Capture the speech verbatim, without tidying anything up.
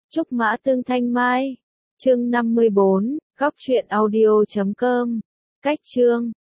Trúc Mã Tương Thanh Mai. Chương năm mươi bốn, góc truyện audio chấm com. Cách chương